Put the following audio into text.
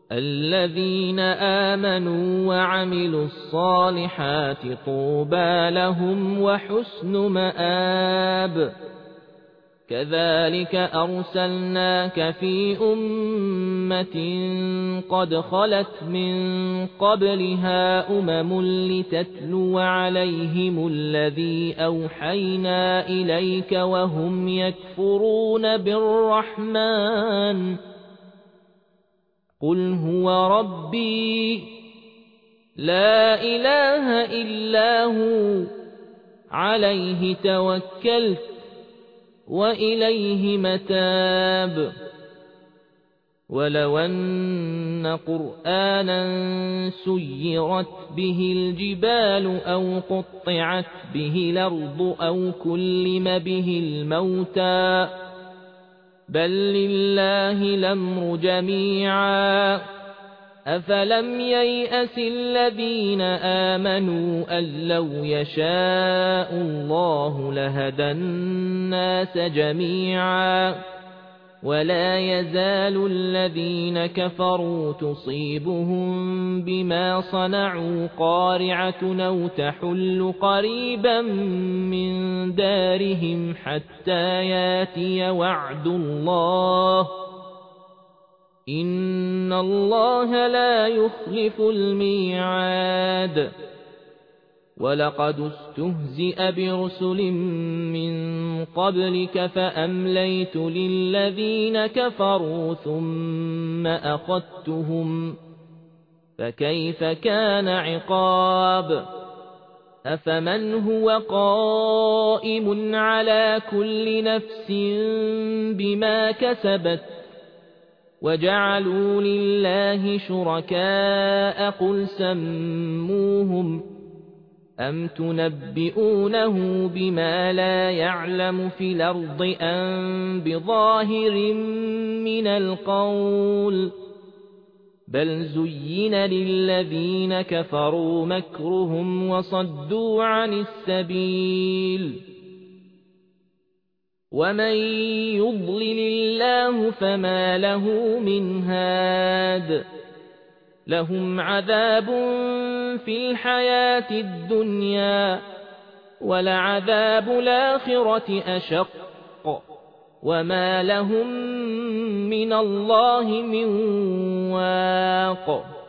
الذين آمنوا وعملوا الصالحات طوبى لهم وحسن مآب. كذلك أرسلناك في أمة قد خلت من قبلها لتتلو عليهم الذي أوحينا إليك وهم يكفرون بالرحمن قل هو ربي لا إله إلا هو عليه توكلت وإليه متاب. ولو أن قرآنا سيرت به الجبال أو قطعت به الأرض أو كلم به الموتى بل لله الأمر جميعا أفلم ييأس الذين آمنوا أن لو يشاء الله لهدى الناس جميعا ولا يزال الذين كفروا تصيبهم بما صنعوا قارعة أو تحل قريبا من دارهم حتى ياتي وعد الله إن الله لا يخلف الميعاد. ولقد استهزئ برسل من قبلك فأمليت للذين كفروا ثم أخذتهم فكيف كان عقاب. أفمن هو قائم على كل نفس بما كسبت وجعلوا لله شركاء قل سموهم أم تنبئونه بما لا يعلم في الأرض أم بظاهر من القول بل زين للذين كفروا مكرهم وصدوا عن السبيل ومن يضلل الله فما له من هاد لهم عذاب في الحياة الدنيا ولعذاب الآخرة أشق وما لهم من الله من واق.